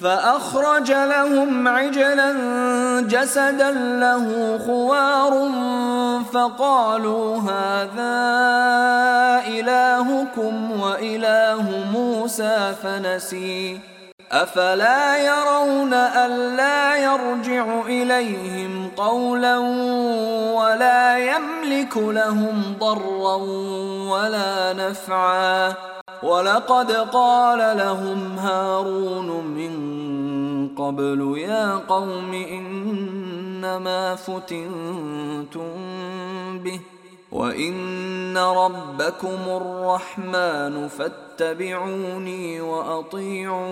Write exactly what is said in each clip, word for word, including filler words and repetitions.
فأخرج لهم عجلا جسدا له خوار فقالوا هذا إلهكم وإله موسى فنسي أفلا يرون ألا يرجع إليهم قولا ولا يملك لهم ضرا ولا نفعا ولقد قال لهم هارون من قبل يا قوم إنما فتنتم به وإن ربكم الرحمن فاتبعوني وأطيعوا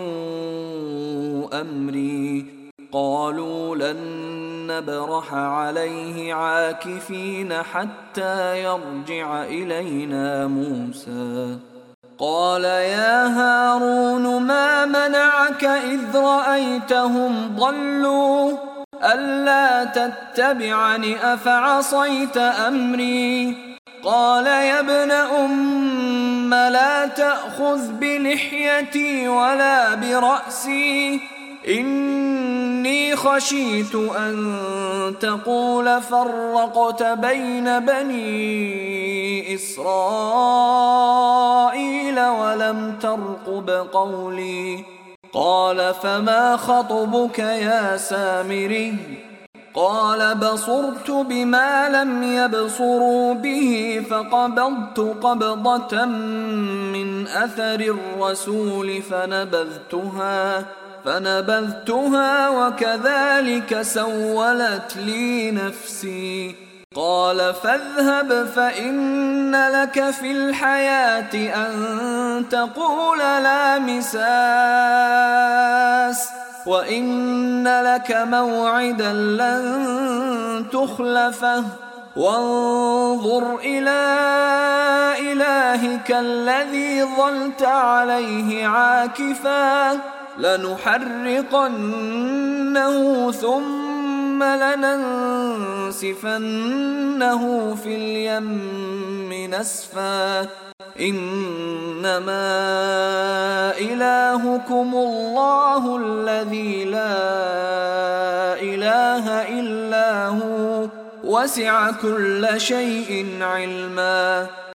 أمري قالوا لن نبرح عليه عاكفين حتى يرجع إلينا موسى قال يا هارون ما منعك إذ رأيتهم ضلوا ألا تتبعني أفعصيت أمري قال يا ابن أم لا تأخذ بلحيتي ولا برأسي إني خشيت أن تقول فرقت بين بني إسرائيل ولم ترقب قولي قال فما خطبك يا سامري قال بصرت بما لم يبصروا به فقبضت قبضة من أثر الرسول فنبذتها فنبذتها وكذلك سولت لي نفسي قال فاذهب فإن لك في الحياة أن تقول لا مساس وإن لك موعدا لن تخلفه وانظر إلى إلهك الذي ظلت عليه عاكفا لنحرقنه ثم لننسفنه في اليم نسفا إنما إلهكم الله الذي لا إله إلا هو وسع كل شيء علما